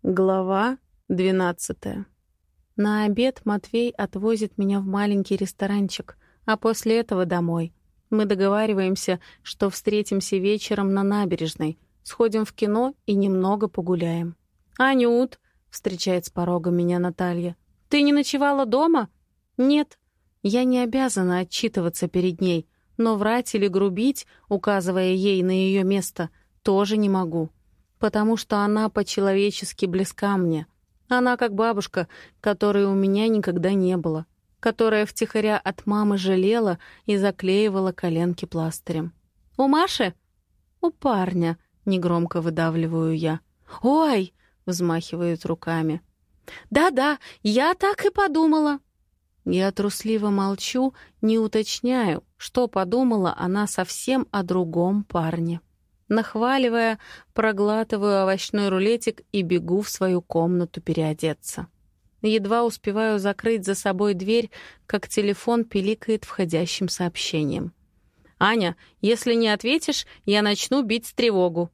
Глава 12. На обед Матвей отвозит меня в маленький ресторанчик, а после этого домой. Мы договариваемся, что встретимся вечером на набережной, сходим в кино и немного погуляем. «Анют!» — встречает с порога меня Наталья. «Ты не ночевала дома?» «Нет». Я не обязана отчитываться перед ней, но врать или грубить, указывая ей на ее место, тоже не могу. Потому что она по-человечески близка мне. Она как бабушка, которой у меня никогда не было, которая втихаря от мамы жалела и заклеивала коленки пластырем. «У Маши?» «У парня», — негромко выдавливаю я. «Ой!» — взмахивают руками. «Да-да, я так и подумала». Я трусливо молчу, не уточняю, что подумала она совсем о другом парне. Нахваливая, проглатываю овощной рулетик и бегу в свою комнату переодеться. Едва успеваю закрыть за собой дверь, как телефон пиликает входящим сообщением. «Аня, если не ответишь, я начну бить тревогу».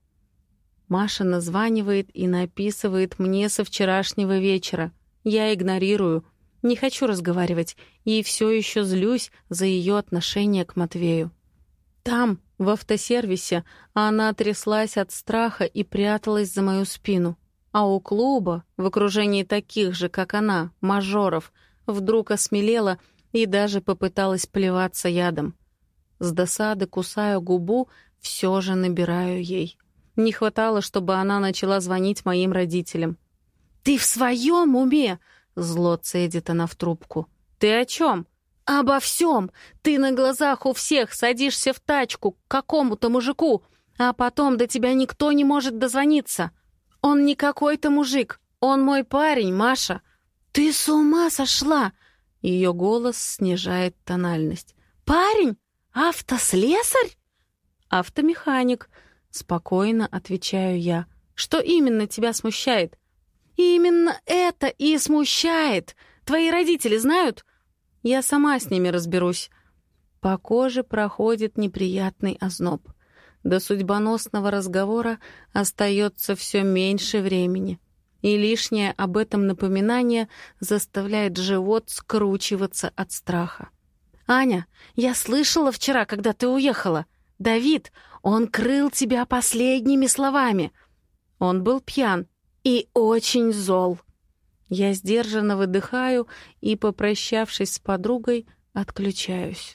Маша названивает и написывает мне со вчерашнего вечера. Я игнорирую. Не хочу разговаривать и все еще злюсь за ее отношение к Матвею. Там, в автосервисе, она тряслась от страха и пряталась за мою спину. А у клуба, в окружении таких же, как она, мажоров, вдруг осмелела и даже попыталась плеваться ядом. С досады кусаю губу, все же набираю ей. Не хватало, чтобы она начала звонить моим родителям. «Ты в своем уме?» — зло цедит она в трубку. «Ты о чем?» «Обо всем! Ты на глазах у всех садишься в тачку к какому-то мужику, а потом до тебя никто не может дозвониться. Он не какой-то мужик, он мой парень, Маша. Ты с ума сошла!» Ее голос снижает тональность. «Парень? Автослесарь?» «Автомеханик», — спокойно отвечаю я. «Что именно тебя смущает?» «Именно это и смущает. Твои родители знают?» «Я сама с ними разберусь». По коже проходит неприятный озноб. До судьбоносного разговора остается все меньше времени. И лишнее об этом напоминание заставляет живот скручиваться от страха. «Аня, я слышала вчера, когда ты уехала. Давид, он крыл тебя последними словами. Он был пьян и очень зол». Я сдержанно выдыхаю и, попрощавшись с подругой, отключаюсь.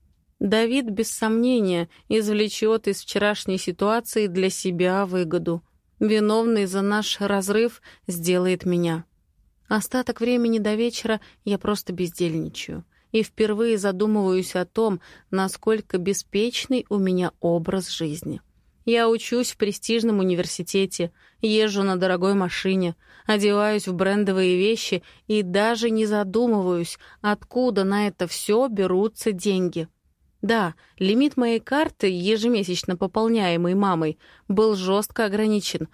Давид, без сомнения, извлечет из вчерашней ситуации для себя выгоду. Виновный за наш разрыв сделает меня. Остаток времени до вечера я просто бездельничаю и впервые задумываюсь о том, насколько беспечный у меня образ жизни. Я учусь в престижном университете, езжу на дорогой машине, одеваюсь в брендовые вещи и даже не задумываюсь, откуда на это все берутся деньги. Да, лимит моей карты, ежемесячно пополняемый мамой, был жестко ограничен,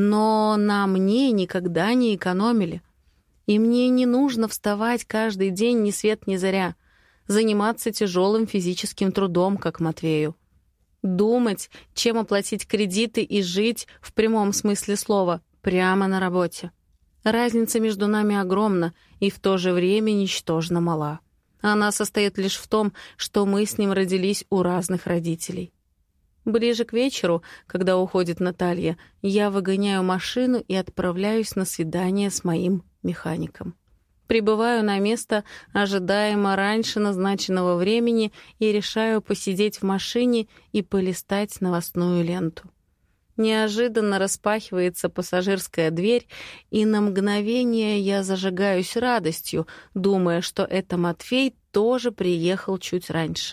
но на мне никогда не экономили. И мне не нужно вставать каждый день ни свет ни заря, заниматься тяжелым физическим трудом, как Матвею. Думать, чем оплатить кредиты и жить, в прямом смысле слова, прямо на работе. Разница между нами огромна и в то же время ничтожно мала. Она состоит лишь в том, что мы с ним родились у разных родителей. Ближе к вечеру, когда уходит Наталья, я выгоняю машину и отправляюсь на свидание с моим механиком. Прибываю на место ожидаемо раньше назначенного времени и решаю посидеть в машине и полистать новостную ленту. Неожиданно распахивается пассажирская дверь, и на мгновение я зажигаюсь радостью, думая, что это Матвей тоже приехал чуть раньше.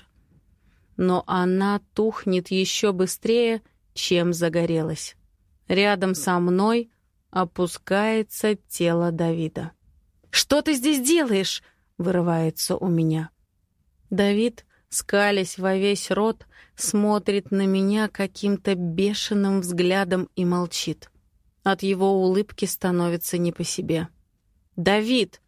Но она тухнет еще быстрее, чем загорелась. Рядом со мной опускается тело Давида. «Что ты здесь делаешь?» — вырывается у меня. Давид, скалясь во весь рот, смотрит на меня каким-то бешеным взглядом и молчит. От его улыбки становится не по себе. «Давид!»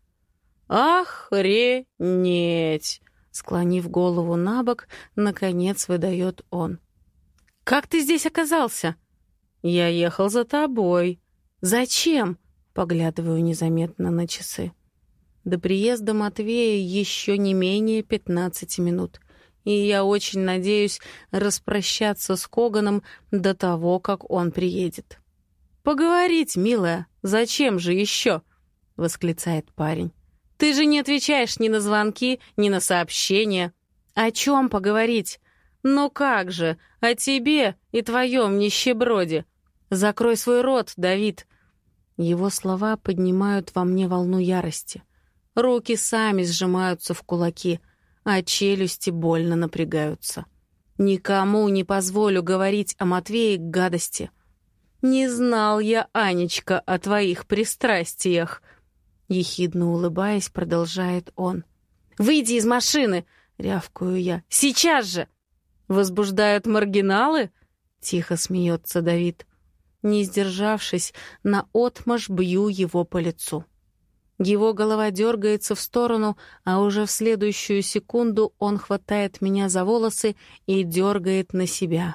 «Охренеть!» Склонив голову набок, наконец выдает он. «Как ты здесь оказался?» «Я ехал за тобой». «Зачем?» Поглядываю незаметно на часы. До приезда Матвея еще не менее 15 минут. И я очень надеюсь распрощаться с Коганом до того, как он приедет. «Поговорить, милая, зачем же еще?» — восклицает парень. «Ты же не отвечаешь ни на звонки, ни на сообщения. О чем поговорить? Ну как же, о тебе и твоем нищеброде. Закрой свой рот, Давид». Его слова поднимают во мне волну ярости. Руки сами сжимаются в кулаки, а челюсти больно напрягаются. Никому не позволю говорить о Матвее гадости. «Не знал я, Анечка, о твоих пристрастиях», — ехидно улыбаясь, продолжает он. «Выйди из машины!» — рявкаю я. «Сейчас же!» «Возбуждают маргиналы?» — тихо смеется Давид. Не сдержавшись, наотмашь бью его по лицу. Его голова дергается в сторону, а уже в следующую секунду он хватает меня за волосы и дергает на себя.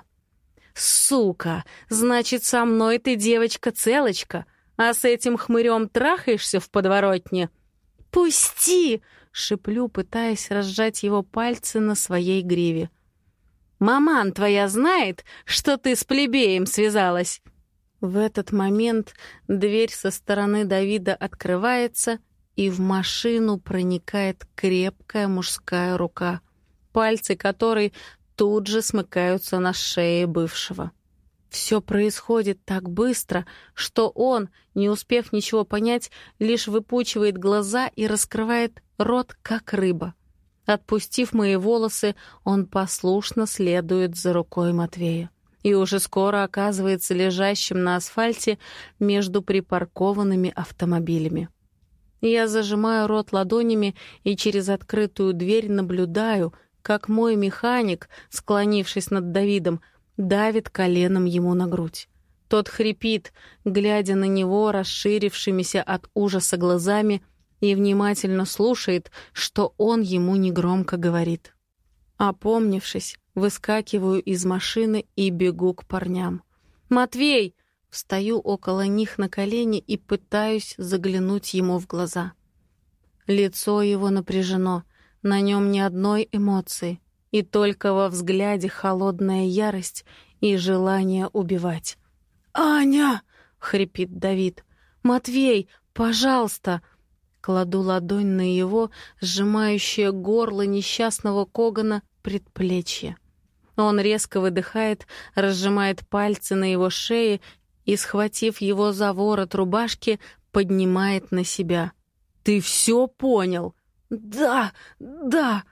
«Сука! Значит, со мной ты девочка-целочка, а с этим хмырем трахаешься в подворотне?» «Пусти!» — шиплю, пытаясь разжать его пальцы на своей гриве. «Маман твоя знает, что ты с плебеем связалась?» В этот момент дверь со стороны Давида открывается, и в машину проникает крепкая мужская рука, пальцы которой тут же смыкаются на шее бывшего. Все происходит так быстро, что он, не успев ничего понять, лишь выпучивает глаза и раскрывает рот, как рыба. Отпустив мои волосы, он послушно следует за рукой Матвея и уже скоро оказывается лежащим на асфальте между припаркованными автомобилями. Я зажимаю рот ладонями и через открытую дверь наблюдаю, как мой механик, склонившись над Давидом, давит коленом ему на грудь. Тот хрипит, глядя на него расширившимися от ужаса глазами, и внимательно слушает, что он ему негромко говорит. Опомнившись, выскакиваю из машины и бегу к парням. «Матвей!» Встаю около них на колени и пытаюсь заглянуть ему в глаза. Лицо его напряжено, на нем ни одной эмоции, и только во взгляде холодная ярость и желание убивать. «Аня!» — хрипит Давид. «Матвей, пожалуйста!» Кладу ладонь на его, сжимающее горло несчастного Когана, предплечье. Он резко выдыхает, разжимает пальцы на его шее и, схватив его за ворот рубашки, поднимает на себя. «Ты все понял?» «Да, да!»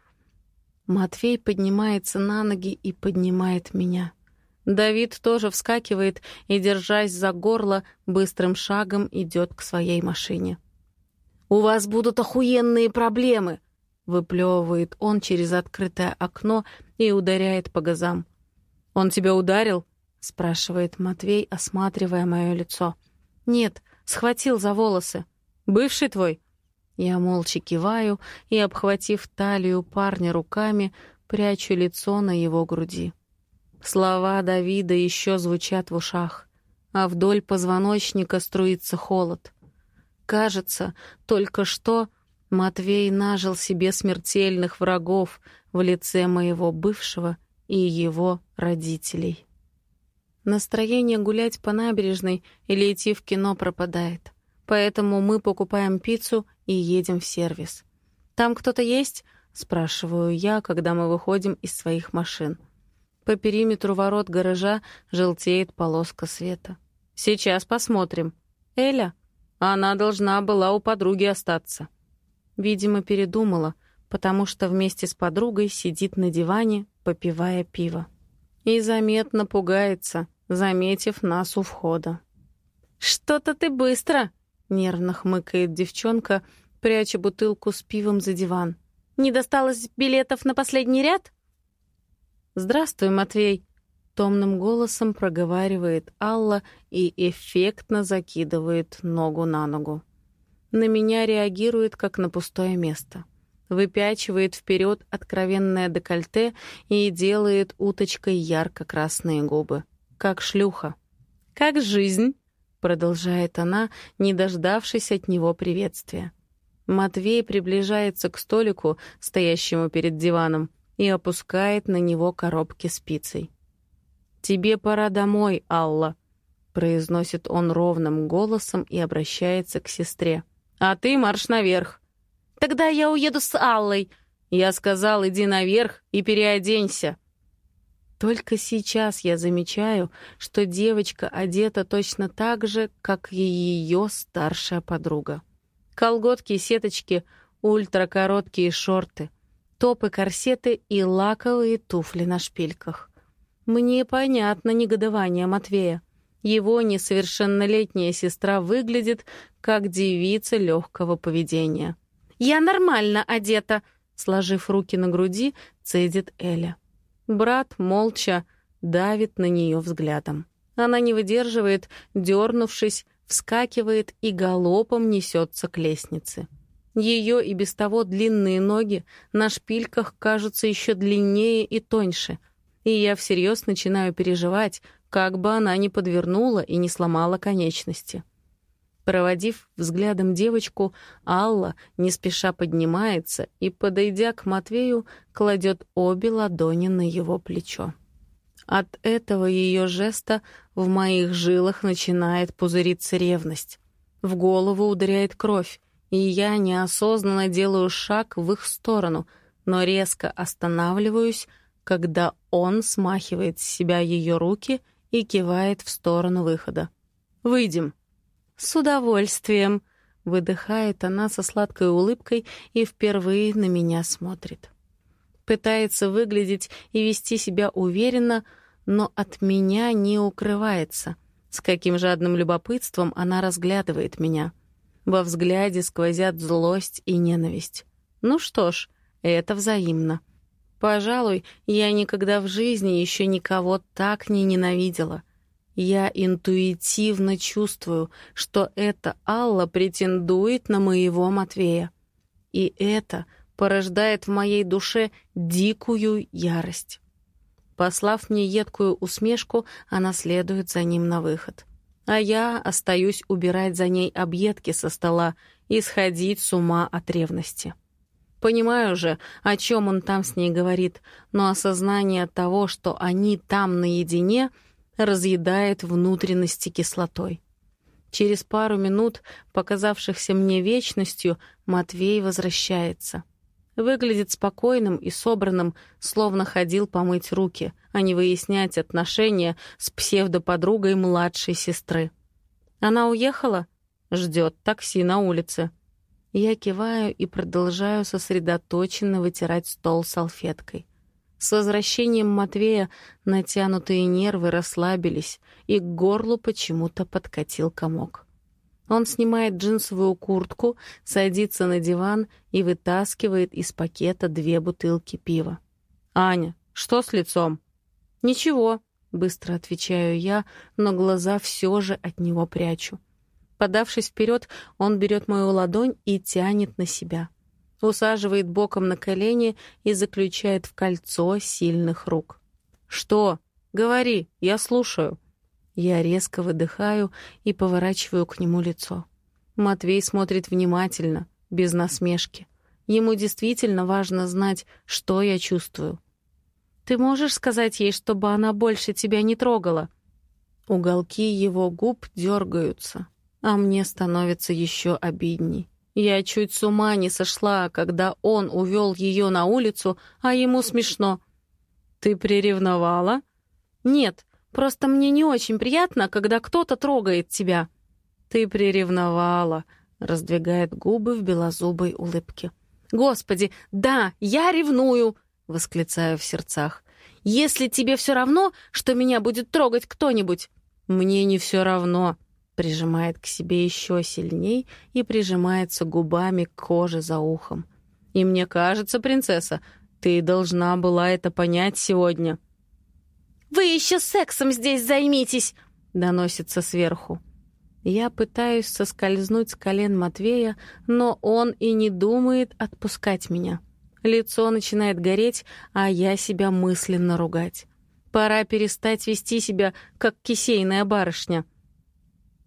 Матвей поднимается на ноги и поднимает меня. Давид тоже вскакивает и, держась за горло, быстрым шагом идет к своей машине. «У вас будут охуенные проблемы!» — выплевывает он через открытое окно и ударяет по газам. «Он тебя ударил?» — спрашивает Матвей, осматривая мое лицо. «Нет, схватил за волосы. Бывший твой?» Я молча киваю и, обхватив талию парня руками, прячу лицо на его груди. Слова Давида еще звучат в ушах, а вдоль позвоночника струится холод. Кажется, только что Матвей нажил себе смертельных врагов в лице моего бывшего и его родителей. Настроение гулять по набережной или идти в кино пропадает, поэтому мы покупаем пиццу и едем в сервис. «Там кто-то есть?» — спрашиваю я, когда мы выходим из своих машин. По периметру ворот гаража желтеет полоска света. «Сейчас посмотрим. Эля? Она должна была у подруги остаться». Видимо, передумала, потому что вместе с подругой сидит на диване, попивая пиво. И заметно пугается, заметив нас у входа. «Что-то ты быстро!» — нервно хмыкает девчонка, пряча бутылку с пивом за диван. «Не досталось билетов на последний ряд?» «Здравствуй, Матвей!» — томным голосом проговаривает Алла и эффектно закидывает ногу на ногу. На меня реагирует, как на пустое место. Выпячивает вперед откровенное декольте и делает уточкой ярко-красные губы. Как шлюха. «Как жизнь?» продолжает она, не дождавшись от него приветствия. Матвей приближается к столику, стоящему перед диваном, и опускает на него коробки с пиццей. «Тебе пора домой, Алла», — произносит он ровным голосом и обращается к сестре. «А ты марш наверх». «Тогда я уеду с Аллой». «Я сказал, иди наверх и переоденься». Только сейчас я замечаю, что девочка одета точно так же, как и ее старшая подруга. Колготки, сеточки, ультракороткие шорты, топы-корсеты и лаковые туфли на шпильках. Мне понятно негодование Матвея. Его несовершеннолетняя сестра выглядит как девица легкого поведения. «Я нормально одета», — сложив руки на груди, цедит Эля. Брат молча давит на нее взглядом. Она не выдерживает, дернувшись, вскакивает и галопом несется к лестнице. Ее и без того длинные ноги на шпильках кажутся еще длиннее и тоньше, и я всерьез начинаю переживать, как бы она ни подвернула и не сломала конечности. Проводив взглядом девочку, Алла не спеша поднимается и, подойдя к Матвею, кладет обе ладони на его плечо. От этого ее жеста в моих жилах начинает пузыриться ревность. В голову ударяет кровь, и я неосознанно делаю шаг в их сторону, но резко останавливаюсь, когда он смахивает с себя ее руки и кивает в сторону выхода. «Выйдем». «С удовольствием», — выдыхает она со сладкой улыбкой и впервые на меня смотрит. Пытается выглядеть и вести себя уверенно, но от меня не укрывается. С каким жадным любопытством она разглядывает меня. Во взгляде сквозят злость и ненависть. Ну что ж, это взаимно. Пожалуй, я никогда в жизни еще никого так не ненавидела. Я интуитивно чувствую, что эта Алла претендует на моего Матвея. И это порождает в моей душе дикую ярость. Послав мне едкую усмешку, она следует за ним на выход. А я остаюсь убирать за ней объедки со стола и сходить с ума от ревности. Понимаю же, о чем он там с ней говорит, но осознание того, что они там наедине, разъедает внутренности кислотой. Через пару минут, показавшихся мне вечностью, Матвей возвращается. Выглядит спокойным и собранным, словно ходил помыть руки, а не выяснять отношения с псевдоподругой младшей сестры. Она уехала? Ждет такси на улице. Я киваю и продолжаю сосредоточенно вытирать стол салфеткой. С возвращением Матвея натянутые нервы расслабились, и к горлу почему-то подкатил комок. Он снимает джинсовую куртку, садится на диван и вытаскивает из пакета 2 бутылки пива. «Аня, что с лицом?» «Ничего», — быстро отвечаю я, но глаза все же от него прячу. Подавшись вперед, он берет мою ладонь и тянет на себя. Усаживает боком на колени и заключает в кольцо сильных рук. «Что? Говори, я слушаю». Я резко выдыхаю и поворачиваю к нему лицо. Матвей смотрит внимательно, без насмешки. Ему действительно важно знать, что я чувствую. «Ты можешь сказать ей, чтобы она больше тебя не трогала?» Уголки его губ дергаются, а мне становится еще обидней. Я чуть с ума не сошла, когда он увел ее на улицу, а ему смешно. «Ты приревновала?» «Нет, просто мне не очень приятно, когда кто-то трогает тебя». «Ты приревновала», — раздвигает губы в белозубой улыбке. «Господи, да, я ревную!» — восклицаю в сердцах. «Если тебе все равно, что меня будет трогать кто-нибудь...» «Мне не все равно», — прижимает к себе еще сильней и прижимается губами к коже за ухом. «И мне кажется, принцесса, ты должна была это понять сегодня». «Вы еще сексом здесь займитесь!» — доносится сверху. Я пытаюсь соскользнуть с колен Матвея, но он и не думает отпускать меня. Лицо начинает гореть, а я себя мысленно ругать. Пора перестать вести себя, как кисейная барышня.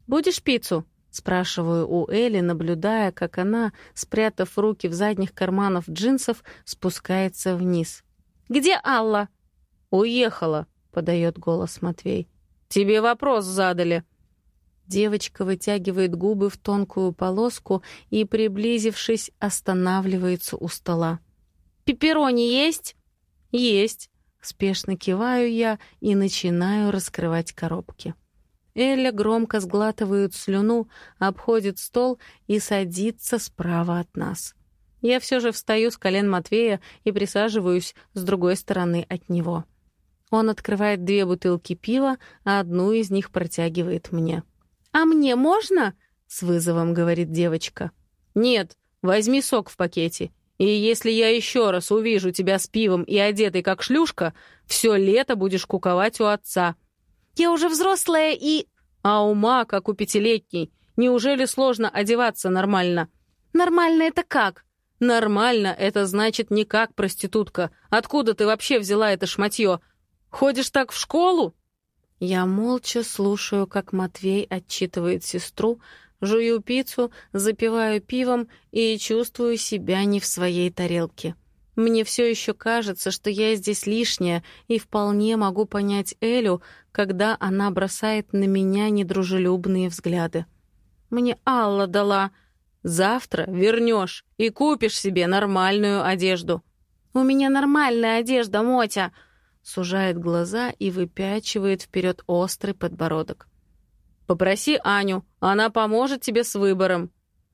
«Будешь пиццу?» — спрашиваю у Элли, наблюдая, как она, спрятав руки в задних карманах джинсов, спускается вниз. «Где Алла?» «Уехала», — подает голос Матвей. «Тебе вопрос задали». Девочка вытягивает губы в тонкую полоску и, приблизившись, останавливается у стола. «Пепперони есть?» «Есть». Спешно киваю я и начинаю раскрывать коробки. Эля громко сглатывает слюну, обходит стол и садится справа от нас. Я все же встаю с колен Матвея и присаживаюсь с другой стороны от него. Он открывает 2 бутылки пива, а одну из них протягивает мне. «А мне можно?» — с вызовом говорит девочка. «Нет, возьми сок в пакете. И если я еще раз увижу тебя с пивом и одетой как шлюшка, все лето будешь куковать у отца». «Я уже взрослая и...» «А ума, как у 5-летней. Неужели сложно одеваться нормально?» «Нормально это как?» «Нормально — это значит не как проститутка. Откуда ты вообще взяла это шматье? Ходишь так в школу?» Я молча слушаю, как Матвей отчитывает сестру, жую пиццу, запиваю пивом и чувствую себя не в своей тарелке. Мне все еще кажется, что я здесь лишняя, и вполне могу понять Элю, когда она бросает на меня недружелюбные взгляды. «Мне Алла дала. Завтра вернешь и купишь себе нормальную одежду». «У меня нормальная одежда, Мотя!» Сужает глаза и выпячивает вперед острый подбородок. «Попроси Аню, она поможет тебе с выбором».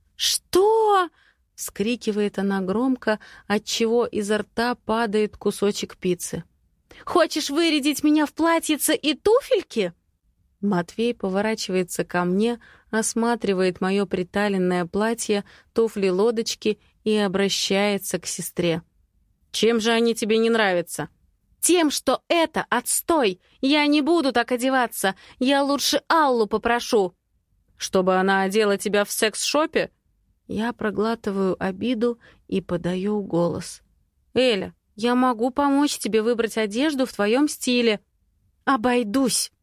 «Что?» — вскрикивает она громко, отчего изо рта падает кусочек пиццы. «Хочешь вырядить меня в платьице и туфельки?» Матвей поворачивается ко мне, осматривает мое приталенное платье, туфли-лодочки и обращается к сестре. «Чем же они тебе не нравятся?» «Тем, что это отстой! Я не буду так одеваться! Я лучше Аллу попрошу!» «Чтобы она одела тебя в секс-шопе?» Я проглатываю обиду и подаю голос. «Эля, я могу помочь тебе выбрать одежду в твоем стиле». «Обойдусь!»